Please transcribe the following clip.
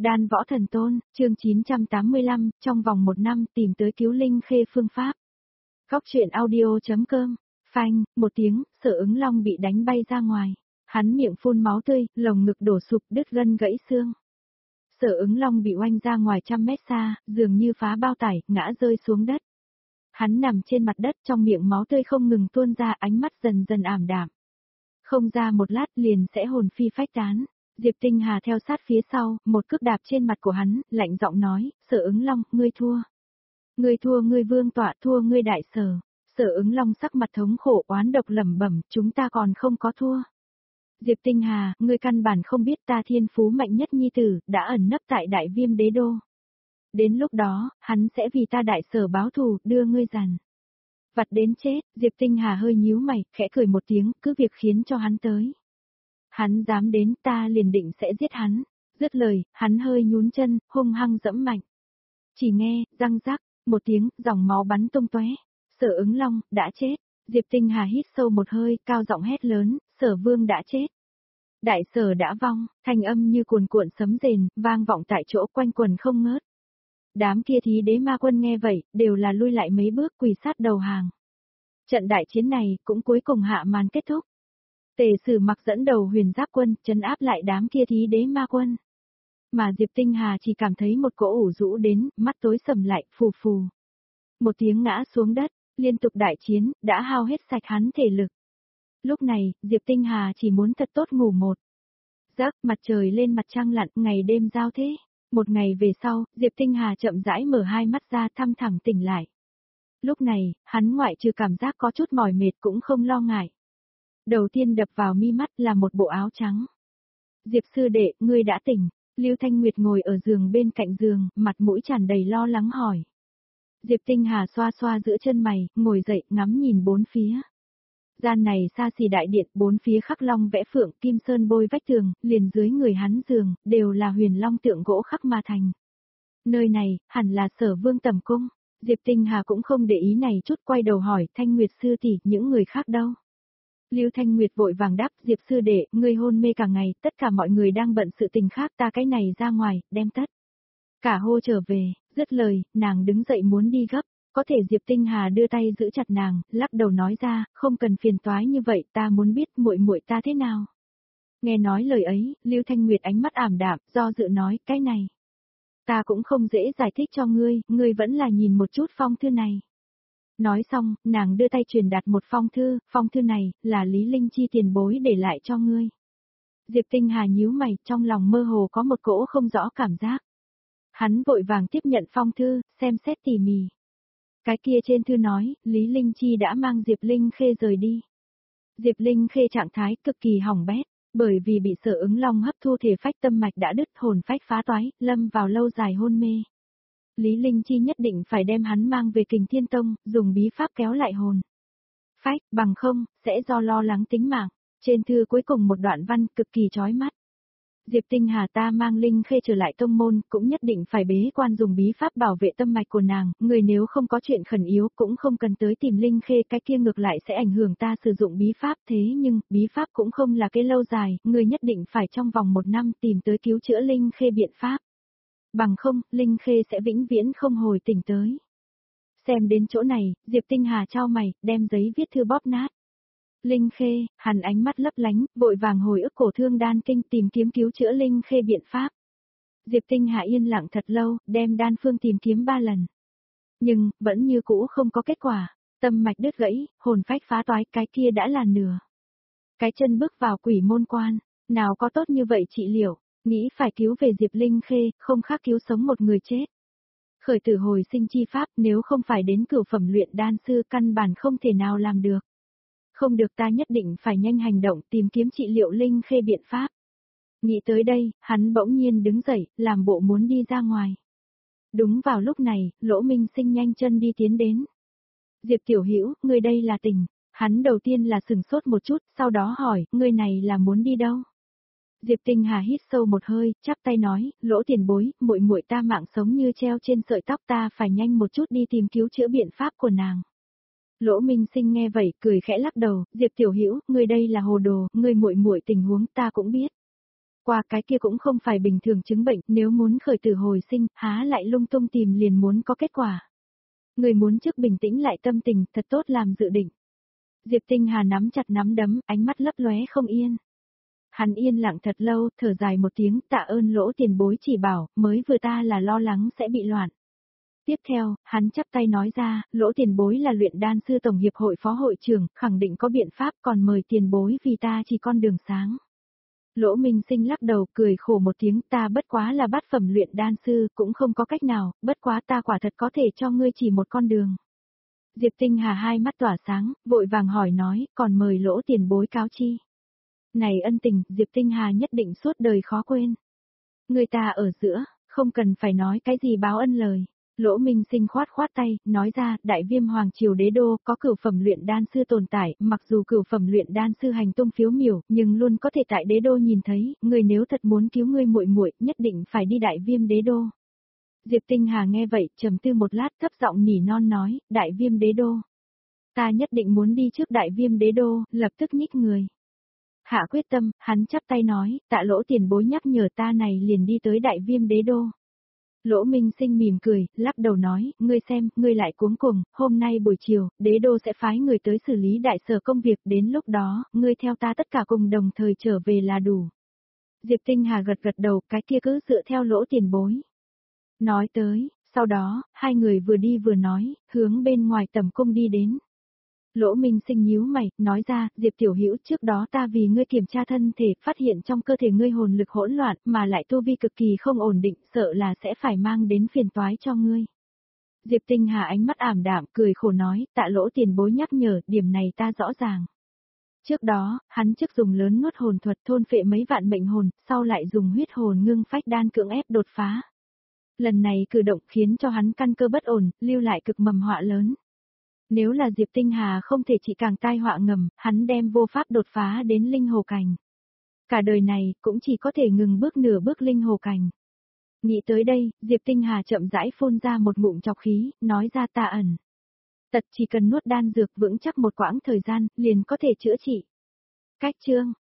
Đan Võ Thần Tôn, chương 985, trong vòng 1 năm tìm tới cứu Linh Khê phương pháp. Góc truyện audio.com, phanh, một tiếng, Sở Ứng Long bị đánh bay ra ngoài. Hắn miệng phun máu tươi, lồng ngực đổ sụp, đứt gân gãy xương. Sở Ứng Long bị oanh ra ngoài trăm mét xa, dường như phá bao tải, ngã rơi xuống đất. Hắn nằm trên mặt đất, trong miệng máu tươi không ngừng tuôn ra, ánh mắt dần dần ảm đạm. Không ra một lát liền sẽ hồn phi phách tán. Diệp Tinh Hà theo sát phía sau, một cước đạp trên mặt của hắn, lạnh giọng nói, Sở Ứng Long, ngươi thua. Ngươi thua, ngươi vương tọa, thua ngươi đại sở. Sở Ứng Long sắc mặt thống khổ oán độc lẩm bẩm, chúng ta còn không có thua. Diệp Tinh Hà, ngươi căn bản không biết ta thiên phú mạnh nhất nhi tử, đã ẩn nấp tại Đại Viêm Đế Đô. Đến lúc đó, hắn sẽ vì ta đại sở báo thù, đưa ngươi dàn vặt đến chết. Diệp Tinh Hà hơi nhíu mày, khẽ cười một tiếng, cứ việc khiến cho hắn tới. Hắn dám đến, ta liền định sẽ giết hắn. Dứt lời, hắn hơi nhún chân, hung hăng dẫm mạnh. Chỉ nghe, răng rắc, một tiếng, dòng máu bắn tung tóe. Sở Ứng Long, đã chết. Diệp Tinh Hà hít sâu một hơi, cao giọng hét lớn, Sở Vương đã chết. Đại sở đã vong, thanh âm như cuồn cuộn sấm rền, vang vọng tại chỗ quanh quần không ngớt. Đám kia thí đế ma quân nghe vậy, đều là lui lại mấy bước quỳ sát đầu hàng. Trận đại chiến này, cũng cuối cùng hạ màn kết thúc. Tề Sử Mặc dẫn đầu Huyền Giáp quân, trấn áp lại đám kia thí đế ma quân. Mà Diệp Tinh Hà chỉ cảm thấy một cỗ ủ rũ đến, mắt tối sầm lại, phù phù. Một tiếng ngã xuống đất, liên tục đại chiến, đã hao hết sạch hắn thể lực. Lúc này, Diệp Tinh Hà chỉ muốn thật tốt ngủ một giấc, mặt trời lên mặt trăng lặn, ngày đêm giao thế. Một ngày về sau, Diệp Tinh Hà chậm rãi mở hai mắt ra, thăm thẳm tỉnh lại. Lúc này, hắn ngoại trừ cảm giác có chút mỏi mệt cũng không lo ngại. Đầu tiên đập vào mi mắt là một bộ áo trắng. Diệp sư đệ, ngươi đã tỉnh. Lưu Thanh Nguyệt ngồi ở giường bên cạnh giường, mặt mũi tràn đầy lo lắng hỏi. Diệp Tinh Hà xoa xoa giữa chân mày, ngồi dậy, ngắm nhìn bốn phía. Gian này xa xỉ đại điện, bốn phía khắc long vẽ phượng, kim sơn bôi vách tường, liền dưới người hắn giường, đều là huyền long tượng gỗ khắc mà thành. Nơi này, hẳn là Sở Vương tẩm cung. Diệp Tinh Hà cũng không để ý này chút, quay đầu hỏi, Thanh Nguyệt sư tỷ, những người khác đâu? Lưu Thanh Nguyệt vội vàng đáp, Diệp sư đệ, ngươi hôn mê cả ngày, tất cả mọi người đang bận sự tình khác, ta cái này ra ngoài, đem tất cả hô trở về. Dứt lời, nàng đứng dậy muốn đi gấp. Có thể Diệp Tinh Hà đưa tay giữ chặt nàng, lắc đầu nói ra, không cần phiền toái như vậy, ta muốn biết muội muội ta thế nào. Nghe nói lời ấy, Lưu Thanh Nguyệt ánh mắt ảm đạm, do dự nói, cái này. Ta cũng không dễ giải thích cho ngươi vẫn là nhìn một chút phong thư này. Nói xong, nàng đưa tay truyền đạt một phong thư này, là Lý Linh Chi tiền bối để lại cho ngươi. Diệp Tinh Hà nhíu mày, trong lòng mơ hồ có một cỗ không rõ cảm giác. Hắn vội vàng tiếp nhận phong thư, xem xét tỉ mỉ. Cái kia trên thư nói, Lý Linh Chi đã mang Diệp Linh Khê rời đi. Diệp Linh Khê trạng thái cực kỳ hỏng bét, bởi vì bị Sở Ứng Long hấp thu thể phách tâm mạch đã đứt, hồn phách phá toái, lâm vào lâu dài hôn mê. Lý Linh Chi nhất định phải đem hắn mang về Kình Thiên Tông, dùng bí pháp kéo lại hồn phách, bằng không, sẽ do lo lắng tính mạng. Trên thư cuối cùng một đoạn văn cực kỳ chói mắt. Diệp Tinh Hà, ta mang Linh Khê trở lại tông môn, cũng nhất định phải bế quan dùng bí pháp bảo vệ tâm mạch của nàng, người nếu không có chuyện khẩn yếu cũng không cần tới tìm Linh Khê, cái kia ngược lại sẽ ảnh hưởng ta sử dụng bí pháp, thế nhưng, bí pháp cũng không là cái lâu dài, người nhất định phải trong vòng 1 năm tìm tới cứu chữa Linh Khê biện pháp. Bằng không, Linh Khê sẽ vĩnh viễn không hồi tỉnh tới. Xem đến chỗ này, Diệp Tinh Hà chau mày, đem giấy viết thư bóp nát. Linh Khê, hắn ánh mắt lấp lánh, vội vàng hồi ức cổ thương đan kinh tìm kiếm cứu chữa Linh Khê biện pháp. Diệp Tinh Hà yên lặng thật lâu, đem đan phương tìm kiếm 3 lần. Nhưng, vẫn như cũ không có kết quả, tâm mạch đứt gãy, hồn phách phá toái, cái kia đã là nửa. Cái chân bước vào quỷ môn quan, nào có tốt như vậy trị liệu, nghĩ phải cứu về Diệp Linh Khê, không khác cứu sống một người chết. Khởi tử hồi sinh chi pháp, nếu không phải đến cửu phẩm luyện đan sư căn bản không thể nào làm được. Không được, ta nhất định phải nhanh hành động tìm kiếm trị liệu Linh Khê biện pháp. Nghĩ tới đây, hắn bỗng nhiên đứng dậy, làm bộ muốn đi ra ngoài. Đúng vào lúc này, Lỗ Minh Sinh nhanh chân đi tiến đến. Diệp Tiểu Hữu, ngươi đây là tỉnh. Hắn đầu tiên là sừng sốt một chút, sau đó hỏi, ngươi này là muốn đi đâu? Diệp Tinh Hà hít sâu một hơi, chắp tay nói, Lỗ tiền bối, muội muội ta mạng sống như treo trên sợi tóc, ta phải nhanh một chút đi tìm cứu chữa biện pháp của nàng. Lỗ Minh Sinh nghe vậy, cười khẽ lắc đầu, Diệp Tiểu Hữu, ngươi đây là hồ đồ, ngươi muội muội tình huống ta cũng biết. Qua cái kia cũng không phải bình thường chứng bệnh, nếu muốn khởi tử hồi sinh, há lại lung tung tìm liền muốn có kết quả. Người muốn trước bình tĩnh lại tâm tình, thật tốt làm dự định. Diệp Tinh Hà nắm chặt nắm đấm, ánh mắt lấp lóe không yên. Hắn yên lặng thật lâu, thở dài một tiếng, tạ ơn Lỗ tiền bối chỉ bảo, mới vừa ta là lo lắng sẽ bị loạn. Tiếp theo, hắn chắp tay nói ra, Lỗ tiền bối là luyện đan sư tổng hiệp hội phó hội trưởng, khẳng định có biện pháp, còn mời tiền bối vì ta chỉ con đường sáng. Lỗ Minh Sinh lắc đầu cười khổ một tiếng, ta bất quá là bát phẩm luyện đan sư, cũng không có cách nào, bất quá ta quả thật có thể cho ngươi chỉ một con đường. Diệp Tinh Hà hai mắt tỏa sáng, vội vàng hỏi nói, còn mời Lỗ tiền bối cáo chi. Này ân tình, Diệp Tinh Hà nhất định suốt đời khó quên. Người ta ở giữa, không cần phải nói cái gì báo ân lời. Lỗ Minh Sinh khoát khoát tay, nói ra, đại viêm hoàng triều đế đô, có cửu phẩm luyện đan sư tồn tại, mặc dù cửu phẩm luyện đan sư hành tung phiếu miểu, nhưng luôn có thể tại đế đô nhìn thấy, người nếu thật muốn cứu ngươi muội muội, nhất định phải đi đại viêm đế đô. Diệp Tinh Hà nghe vậy, trầm tư một lát thấp giọng nỉ non nói, đại viêm đế đô. Ta nhất định muốn đi trước đại viêm đế đô, lập tức nhích người. Hạ quyết tâm, hắn chắp tay nói, tạ Lỗ tiền bối nhắc nhở ta này liền đi tới đại viêm đế đô. Lỗ Minh Sinh mỉm cười, lắc đầu nói, ngươi xem, ngươi lại cuống cuồng, hôm nay buổi chiều, đế đô sẽ phái người tới xử lý đại sở công việc, đến lúc đó, ngươi theo ta tất cả cùng đồng thời trở về là đủ. Diệp Tinh Hà gật gật đầu, cái kia cứ dựa theo Lỗ tiền bối. Nói tới, sau đó, hai người vừa đi vừa nói, hướng bên ngoài tầm cung đi đến. Lỗ Minh Sinh nhíu mày, nói ra, Diệp Tiểu Hữu trước đó ta vì ngươi kiểm tra thân thể, phát hiện trong cơ thể ngươi hồn lực hỗn loạn, mà lại tu vi cực kỳ không ổn định, sợ là sẽ phải mang đến phiền toái cho ngươi. Diệp Tinh Hà ánh mắt ảm đạm, cười khổ nói, tạ Lỗ tiền bối nhắc nhở, điểm này ta rõ ràng. Trước đó, hắn trước dùng lớn nuốt hồn thuật thôn phệ mấy vạn mệnh hồn, sau lại dùng huyết hồn ngưng phách đan cưỡng ép đột phá. Lần này cử động khiến cho hắn căn cơ bất ổn, lưu lại cực mầm họa lớn. Nếu là Diệp Tinh Hà không thể chỉ càng tai họa ngầm, hắn đem vô pháp đột phá đến linh hồ cảnh. Cả đời này, cũng chỉ có thể ngừng bước nửa bước linh hồ cảnh. Nghĩ tới đây, Diệp Tinh Hà chậm rãi phun ra một ngụm trọc khí, nói ra ta ẩn. Tật chỉ cần nuốt đan dược vững chắc một quãng thời gian, liền có thể chữa trị. Cách chương